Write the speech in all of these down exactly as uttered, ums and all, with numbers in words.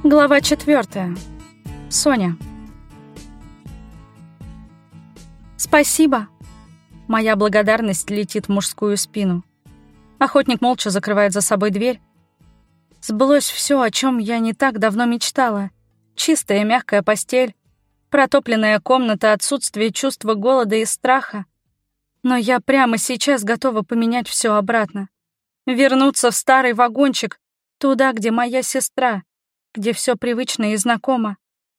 Глава четвертая. Соня. «Спасибо!» Моя благодарность летит в мужскую спину. Охотник молча закрывает за собой дверь. Сбылось все, о чем я не так давно мечтала. Чистая мягкая постель, протопленная комната, отсутствие чувства голода и страха. Но я прямо сейчас готова поменять все обратно. Вернуться в старый вагончик, туда, где моя сестра, где все привычно и знакомо.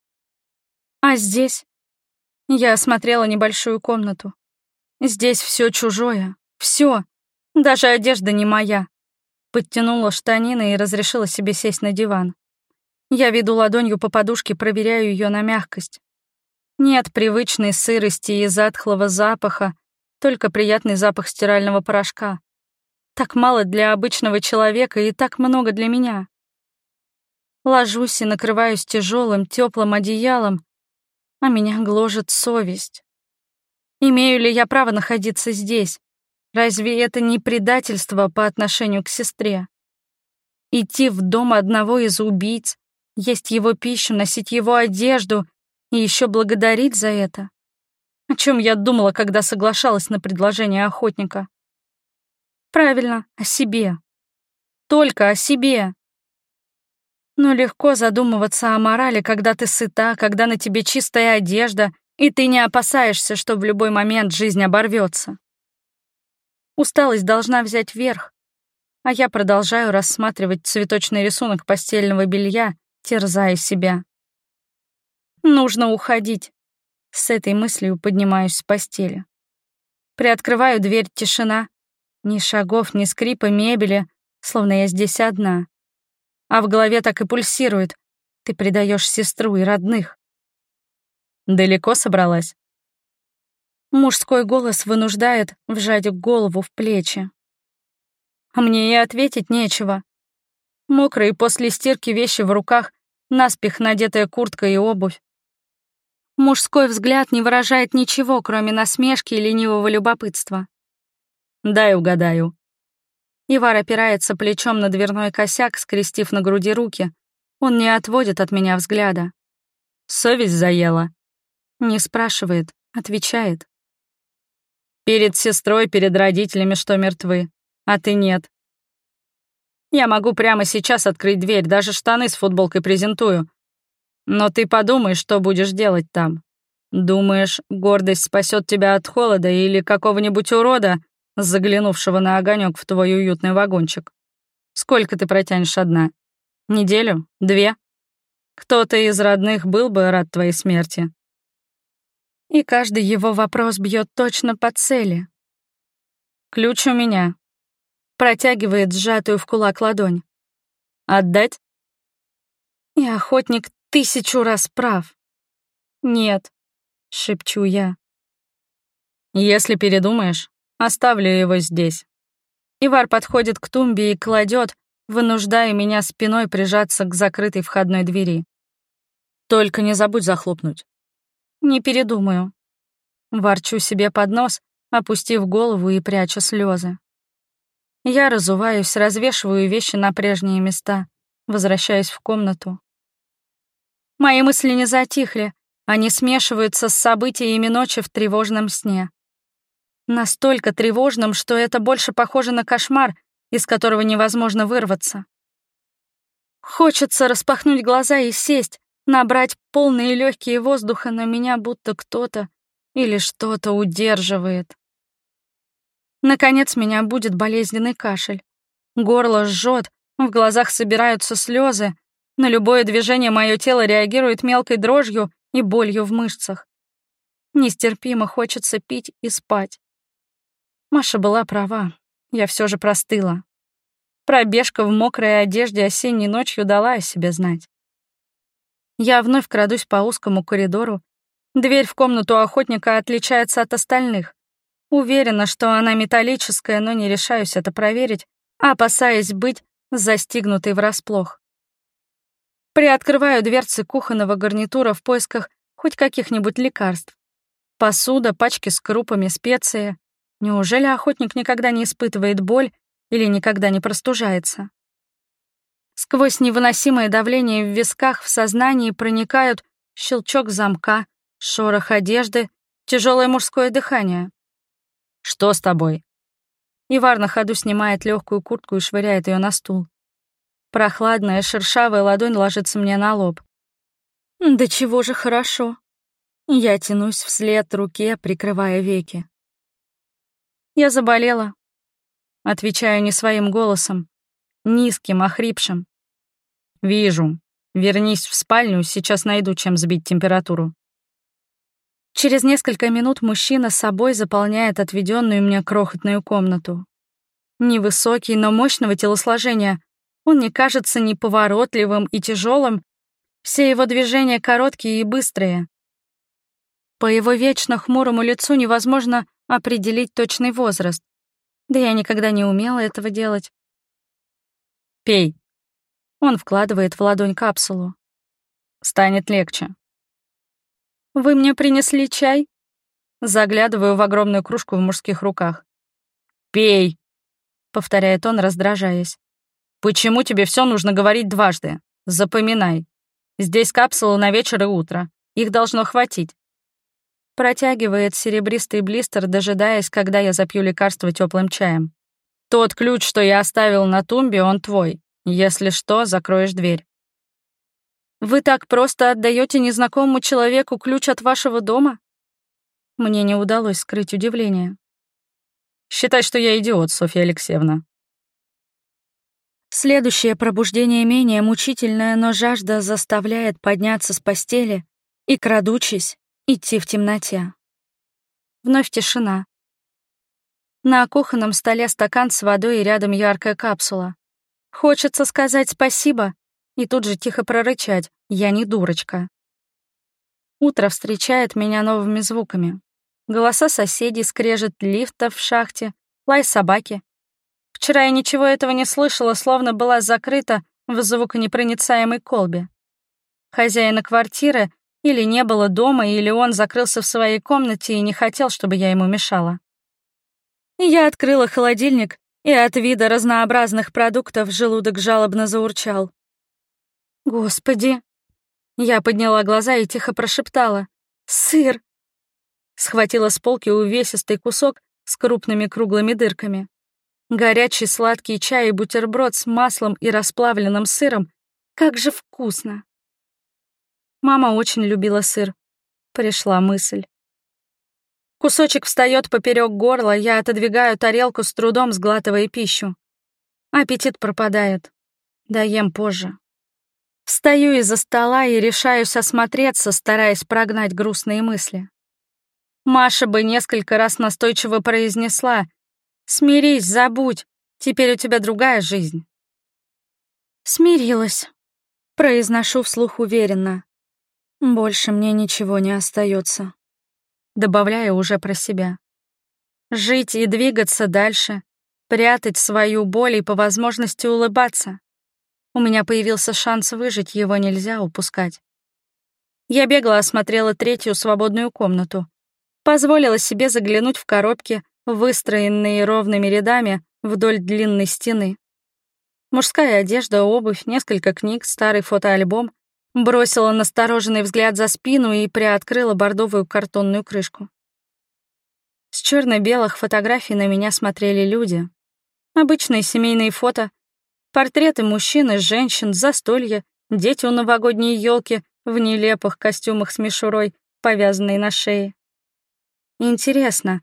А здесь? Я осмотрела небольшую комнату. Здесь все чужое, все, даже одежда не моя. Подтянула штанины и разрешила себе сесть на диван. Я веду ладонью по подушке, проверяю ее на мягкость. Нет привычной сырости и затхлого запаха, только приятный запах стирального порошка. Так мало для обычного человека и так много для меня. Ложусь и накрываюсь тяжелым, теплым одеялом, а меня гложет совесть. Имею ли я право находиться здесь? Разве это не предательство по отношению к сестре? Идти в дом одного из убийц, есть его пищу, носить его одежду и еще благодарить за это? О чем я думала, когда соглашалась на предложение охотника? Правильно, о себе. Только о себе. Но легко задумываться о морали, когда ты сыта, когда на тебе чистая одежда, и ты не опасаешься, что в любой момент жизнь оборвется. Усталость должна взять верх, а я продолжаю рассматривать цветочный рисунок постельного белья, терзая себя. Нужно уходить. С этой мыслью поднимаюсь с постели. Приоткрываю дверь, тишина. Ни шагов, ни скрипа мебели, словно я здесь одна. А в голове так и пульсирует. Ты предаешь сестру и родных. Далеко собралась? Мужской голос вынуждает вжать голову в плечи. А мне и ответить нечего. Мокрые после стирки вещи в руках, наспех надетая куртка и обувь. Мужской взгляд не выражает ничего, кроме насмешки и ленивого любопытства. Дай угадаю. Ивар опирается плечом на дверной косяк, скрестив на груди руки. Он не отводит от меня взгляда. Совесть заела. Не спрашивает, отвечает. Перед сестрой, перед родителями, что мертвы, а ты нет. Я могу прямо сейчас открыть дверь, даже штаны с футболкой презентую. Но ты подумай, что будешь делать там. Думаешь, гордость спасет тебя от холода или какого-нибудь урода, заглянувшего на огонек в твой уютный вагончик? Сколько ты протянешь одна? Неделю? Две? Кто-то из родных был бы рад твоей смерти. И каждый его вопрос бьет точно по цели. Ключ у меня. Протягивает сжатую в кулак ладонь. Отдать? И охотник тысячу раз прав. Нет, шепчу я. Если передумаешь, оставлю его здесь. Ивар подходит к тумбе и кладет, вынуждая меня спиной прижаться к закрытой входной двери. Только не забудь захлопнуть. Не передумаю. Ворчу себе под нос, опустив голову и пряча слезы. Я разуваюсь, развешиваю вещи на прежние места, возвращаюсь в комнату. Мои мысли не затихли, они смешиваются с событиями ночи в тревожном сне. Настолько тревожным, что это больше похоже на кошмар, из которого невозможно вырваться. Хочется распахнуть глаза и сесть, набрать полные легкие воздуха, но меня будто кто-то или что-то удерживает. Наконец меня будет болезненный кашель. Горло жжет, в глазах собираются слезы, на любое движение мое тело реагирует мелкой дрожью и болью в мышцах. Нестерпимо хочется пить и спать. Маша была права, я все же простыла. Пробежка в мокрой одежде осенней ночью дала о себе знать. Я вновь крадусь по узкому коридору. Дверь в комнату охотника отличается от остальных. Уверена, что она металлическая, но не решаюсь это проверить, опасаясь быть застигнутой врасплох. Приоткрываю дверцы кухонного гарнитура в поисках хоть каких-нибудь лекарств. Посуда, пачки с крупами, специи. Неужели охотник никогда не испытывает боль или никогда не простужается? Сквозь невыносимое давление в висках в сознании проникают щелчок замка, шорох одежды, тяжелое мужское дыхание. «Что с тобой?» Ивар на ходу снимает легкую куртку и швыряет ее на стул. Прохладная, шершавая ладонь ложится мне на лоб. «Да чего же хорошо». Я тянусь вслед руке, прикрывая веки. «Я заболела», — отвечаю не своим голосом, низким, охрипшим. «Вижу. Вернись в спальню, сейчас найду, чем сбить температуру». Через несколько минут мужчина с собой заполняет отведенную мне крохотную комнату. Невысокий, но мощного телосложения, он не кажется неповоротливым и тяжелым, все его движения короткие и быстрые. По его вечно хмурому лицу невозможно определить точный возраст, да я никогда не умела этого делать. «Пей». Он вкладывает в ладонь капсулу. «Станет легче». «Вы мне принесли чай?» Заглядываю в огромную кружку в мужских руках. «Пей», — повторяет он, раздражаясь. «Почему тебе все нужно говорить дважды? Запоминай. Здесь капсулы на вечер и утро. Их должно хватить». Протягивает серебристый блистер, дожидаясь, когда я запью лекарство теплым чаем. «Тот ключ, что я оставил на тумбе, он твой. Если что, закроешь дверь». «Вы так просто отдаете незнакомому человеку ключ от вашего дома?» Мне не удалось скрыть удивление. «Считай, что я идиот, Софья Алексеевна». Следующее пробуждение менее мучительное, но жажда заставляет подняться с постели и, крадучись, идти в темноте. Вновь тишина. На кухонном столе стакан с водой и рядом яркая капсула. Хочется сказать спасибо и тут же тихо прорычать: «Я не дурочка». Утро встречает меня новыми звуками. Голоса соседей, скрежет лифтов в шахте, лай собаки. Вчера я ничего этого не слышала, словно была закрыта в звуконепроницаемой колбе. Хозяина квартиры или не было дома, или он закрылся в своей комнате и не хотел, чтобы я ему мешала. Я открыла холодильник, и от вида разнообразных продуктов желудок жалобно заурчал. «Господи!» Я подняла глаза и тихо прошептала: «Сыр!» Схватила с полки увесистый кусок с крупными круглыми дырками. Горячий сладкий чай и бутерброд с маслом и расплавленным сыром. Как же вкусно! Мама очень любила сыр. Пришла мысль. Кусочек встает поперек горла, я отодвигаю тарелку с трудом, сглатывая пищу. Аппетит пропадает. Доем позже. Встаю из-за стола и решаюсь осмотреться, стараясь прогнать грустные мысли. Маша бы несколько раз настойчиво произнесла: «Смирись, забудь, теперь у тебя другая жизнь». «Смирилась», — произношу вслух уверенно. «Больше мне ничего не остается», — добавляю уже про себя. Жить и двигаться дальше, прятать свою боль и по возможности улыбаться. У меня появился шанс выжить, его нельзя упускать. Я бегло осмотрела третью свободную комнату. Позволила себе заглянуть в коробки, выстроенные ровными рядами вдоль длинной стены. Мужская одежда, обувь, несколько книг, старый фотоальбом. Бросила настороженный взгляд за спину и приоткрыла бордовую картонную крышку. С черно-белых фотографий на меня смотрели люди. Обычные семейные фото, портреты мужчин и женщин, застолья, дети у новогодней елки в нелепых костюмах с мишурой, повязанной на шее. Интересно.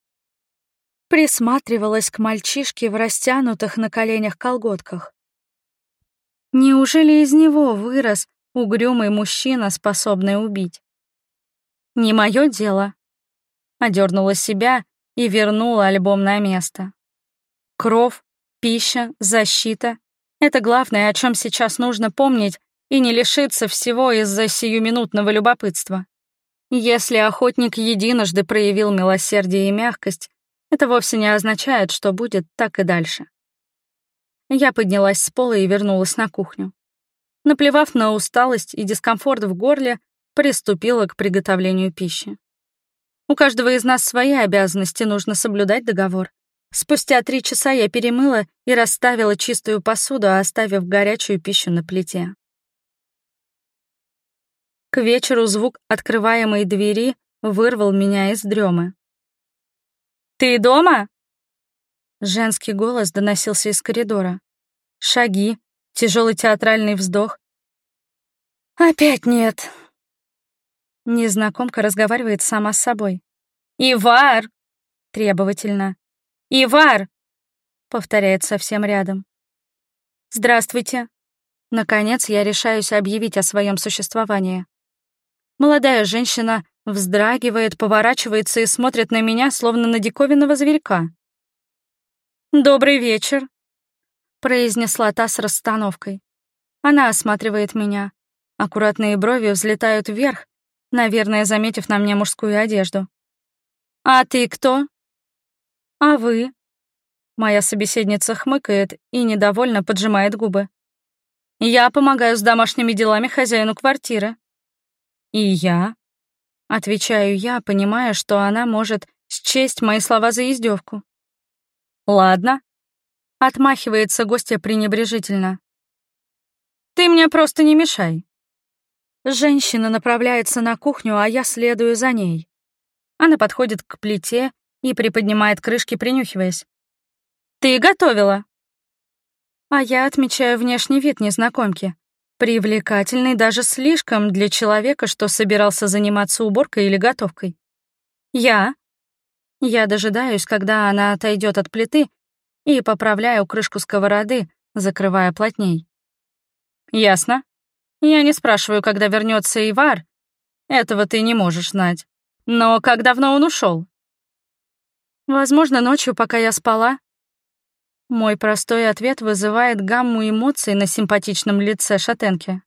Присматривалась к мальчишке в растянутых на коленях колготках. Неужели из него вырос угрюмый мужчина, способный убить? Не мое дело. Одернула себя и вернула альбом на место. Кров, пища, защита — это главное, о чем сейчас нужно помнить и не лишиться всего из-за сиюминутного любопытства. Если охотник единожды проявил милосердие и мягкость, это вовсе не означает, что будет так и дальше. Я поднялась с пола и вернулась на кухню. Наплевав на усталость и дискомфорт в горле, приступила к приготовлению пищи. У каждого из нас свои обязанности, нужно соблюдать договор. Спустя три часа я перемыла и расставила чистую посуду, оставив горячую пищу на плите. К вечеру звук открываемой двери вырвал меня из дремы. «Ты дома?» Женский голос доносился из коридора. Шаги, тяжелый театральный вздох. «Опять нет». Незнакомка разговаривает сама с собой. «Ивар!» — требовательно. «Ивар!» — повторяет совсем рядом. «Здравствуйте». Наконец я решаюсь объявить о своем существовании. Молодая женщина вздрагивает, поворачивается и смотрит на меня, словно на диковинного зверька. «Добрый вечер», — произнесла та с расстановкой. Она осматривает меня. Аккуратные брови взлетают вверх, наверное, заметив на мне мужскую одежду. «А ты кто?» «А вы?» Моя собеседница хмыкает и недовольно поджимает губы. «Я помогаю с домашними делами хозяину квартиры». «И я?» Отвечаю я, понимая, что она может счесть мои слова за издевку. «Ладно», — отмахивается гостья пренебрежительно. «Ты мне просто не мешай». Женщина направляется на кухню, а я следую за ней. Она подходит к плите и приподнимает крышки, принюхиваясь. «Ты готовила?» А я отмечаю внешний вид незнакомки. Привлекательный даже слишком для человека, что собирался заниматься уборкой или готовкой. «Я?» Я дожидаюсь, когда она отойдет от плиты, и поправляю крышку сковороды, закрывая плотней. «Ясно. Я не спрашиваю, когда вернется Ивар. Этого ты не можешь знать. Но как давно он ушел? Возможно, ночью, пока я спала. Мой простой ответ вызывает гамму эмоций на симпатичном лице шатенки.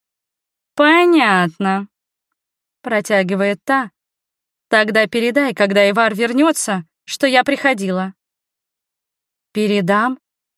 «Понятно», — протягивает та. «Тогда передай, когда Ивар вернется, что я приходила». «Передам?»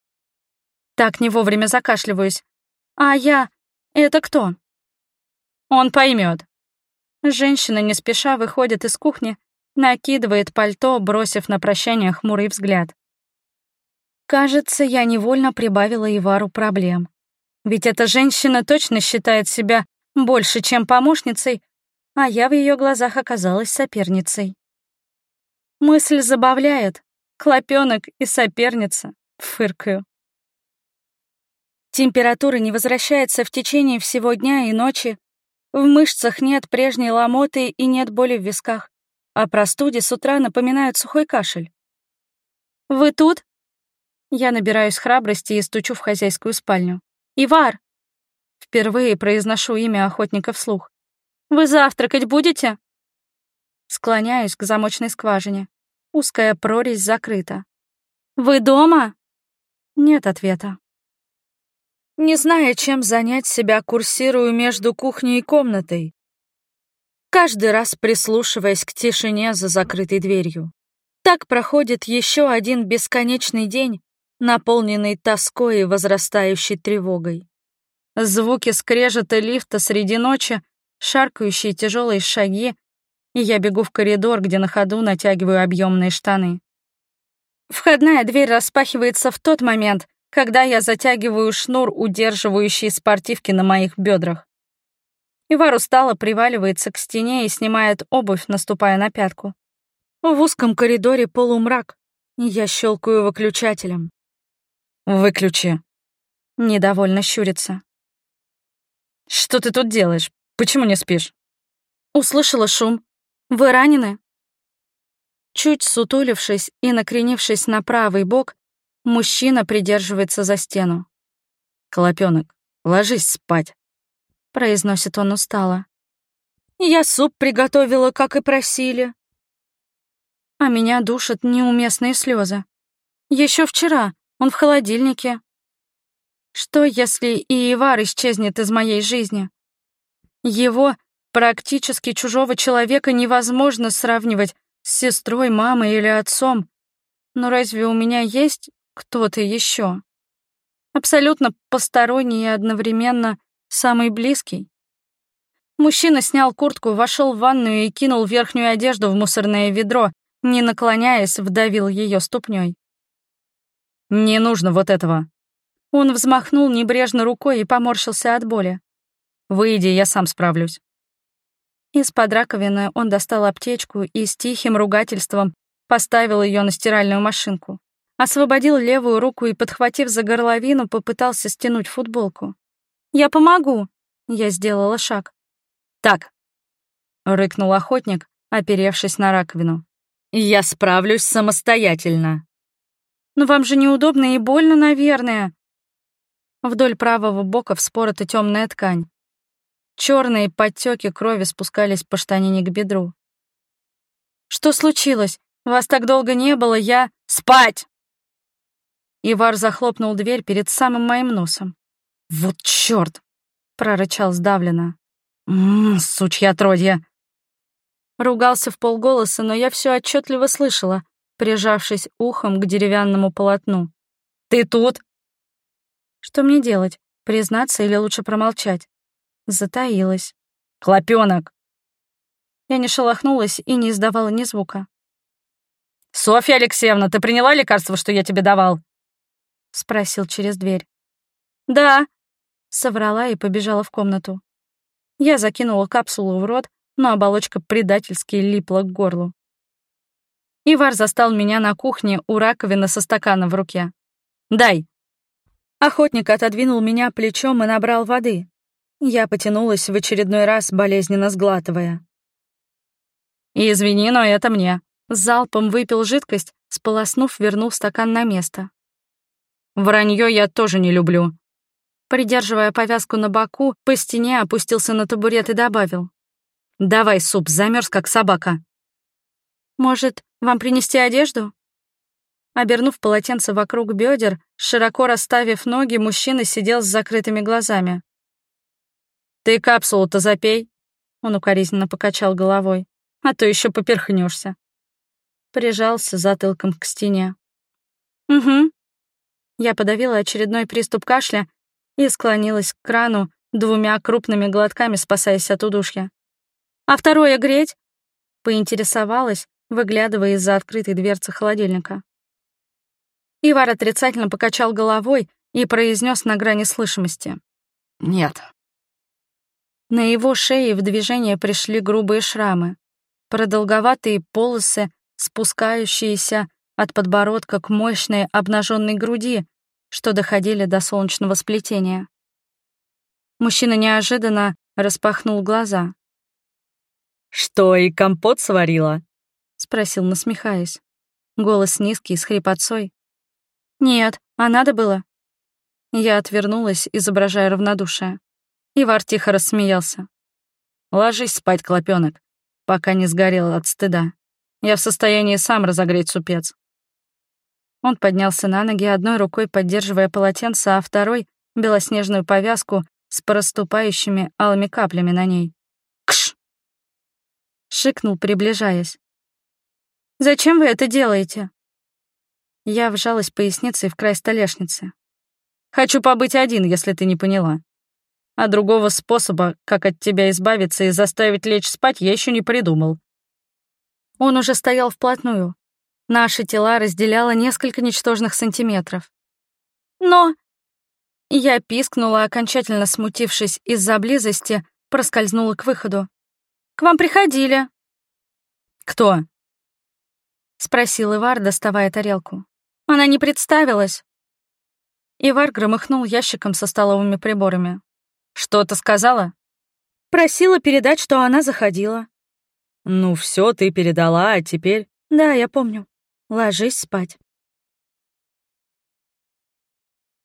Так не вовремя закашливаюсь. «А я... это кто?» «Он поймет». Женщина не спеша выходит из кухни, накидывает пальто, бросив на прощание хмурый взгляд. Кажется, я невольно прибавила Ивару проблем. Ведь эта женщина точно считает себя больше, чем помощницей, а я в ее глазах оказалась соперницей. Мысль забавляет. Клопёнок и соперница. Фыркаю. Температура не возвращается в течение всего дня и ночи. В мышцах нет прежней ломоты и нет боли в висках. О простуде с утра напоминает сухой кашель. «Вы тут?» Я набираюсь храбрости и стучу в хозяйскую спальню. «Ивар!» Впервые произношу имя охотника вслух. «Вы завтракать будете?» Склоняюсь к замочной скважине. Узкая прорезь закрыта. «Вы дома?» Нет ответа. Не зная, чем занять себя, курсирую между кухней и комнатой, каждый раз прислушиваясь к тишине за закрытой дверью. Так проходит еще один бесконечный день, наполненный тоской и возрастающей тревогой. Звуки скрежета лифта среди ночи, шаркающие тяжелые шаги, и я бегу в коридор, где на ходу натягиваю объемные штаны. Входная дверь распахивается в тот момент, когда я затягиваю шнур, удерживающий спортивки на моих бедрах. Ивар устало приваливается к стене и снимает обувь, наступая на пятку. В узком коридоре полумрак, и я щелкаю выключателем. «Выключи», — недовольно щурится. «Что ты тут делаешь? Почему не спишь?» Услышала шум. «Вы ранены?» Чуть сутулившись и накренившись на правый бок, мужчина придерживается за стену. «Клопёнок, ложись спать», — произносит он устало. «Я суп приготовила, как и просили». А меня душат неуместные слезы. Еще вчера он в холодильнике. Что, если и Ивар исчезнет из моей жизни? Его, практически чужого человека, невозможно сравнивать с сестрой, мамой или отцом. Но разве у меня есть кто-то еще? Абсолютно посторонний и одновременно самый близкий. Мужчина снял куртку, вошел в ванную и кинул верхнюю одежду в мусорное ведро, не наклоняясь, вдавил ее ступней. Не нужно вот этого». Он взмахнул небрежно рукой и поморщился от боли. «Выйди, я сам справлюсь». Из-под раковины он достал аптечку и с тихим ругательством поставил ее на стиральную машинку. Освободил левую руку и, подхватив за горловину, попытался стянуть футболку. «Я помогу!» — я сделала шаг. «Так!» — рыкнул охотник, оперевшись на раковину. «Я справлюсь самостоятельно». «Но вам же неудобно и больно, наверное». Вдоль правого бока вспорота темная ткань. Черные подтеки крови спускались по штанине к бедру. «Что случилось? Вас так долго не было, я...» «Спать!» Ивар захлопнул дверь перед самым моим носом. «Вот чёрт!» — прорычал сдавленно. «Ммм, сучья отродье!» Ругался вполголоса, но я все отчетливо слышала, прижавшись ухом к деревянному полотну. «Ты тут?» Что мне делать? Признаться или лучше промолчать? Затаилась. «Клопёнок!» Я не шелохнулась и не издавала ни звука. «Софья Алексеевна, ты приняла лекарство, что я тебе давал?» — спросил через дверь. «Да», — соврала и побежала в комнату. Я закинула капсулу в рот, но оболочка предательски липла к горлу. Ивар застал меня на кухне у раковины со стаканом в руке. «Дай». Охотник отодвинул меня плечом и набрал воды. Я потянулась в очередной раз, болезненно сглатывая. «Извини, но это мне». Залпом выпил жидкость, сполоснув, вернул стакан на место. «Вранье я тоже не люблю». Придерживая повязку на боку, по стене опустился на табурет и добавил. «Давай суп, замерз как собака». «Может, вам принести одежду?» Обернув полотенце вокруг бедер, широко расставив ноги, мужчина сидел с закрытыми глазами. «Ты капсулу-то запей», — он укоризненно покачал головой, «а то еще поперхнешься». Прижался затылком к стене. «Угу». Я подавила очередной приступ кашля и склонилась к крану двумя крупными глотками, спасаясь от удушья. «А второе греть?» — поинтересовалась, выглядывая из-за открытой дверцы холодильника. Ивар отрицательно покачал головой и произнес на грани слышимости. «Нет». На его шее в движение пришли грубые шрамы, продолговатые полосы, спускающиеся от подбородка к мощной обнаженной груди, что доходили до солнечного сплетения. Мужчина неожиданно распахнул глаза. «Что, и компот сварила?» — спросил, насмехаясь. Голос низкий, с хрипотцой. «Нет, а надо было?» Я отвернулась, изображая равнодушие. Ивар тихо рассмеялся. «Ложись спать, клопёнок, пока не сгорел от стыда. Я в состоянии сам разогреть супец». Он поднялся на ноги, одной рукой поддерживая полотенце, а второй — белоснежную повязку с проступающими алыми каплями на ней. «Кш!» — шикнул, приближаясь. «Зачем вы это делаете?» Я вжалась поясницей в край столешницы. «Хочу побыть один, если ты не поняла. А другого способа, как от тебя избавиться и заставить лечь спать, я еще не придумал». Он уже стоял вплотную. Наши тела разделяло несколько ничтожных сантиметров. «Но...» Я пискнула, окончательно смутившись из-за близости, проскользнула к выходу. «К вам приходили». «Кто?» — спросил Ивар, доставая тарелку. «Она не представилась». Ивар громыхнул ящиком со столовыми приборами. «Что-то сказала?» «Просила передать, что она заходила». «Ну все, ты передала, а теперь...» «Да, я помню. Ложись спать».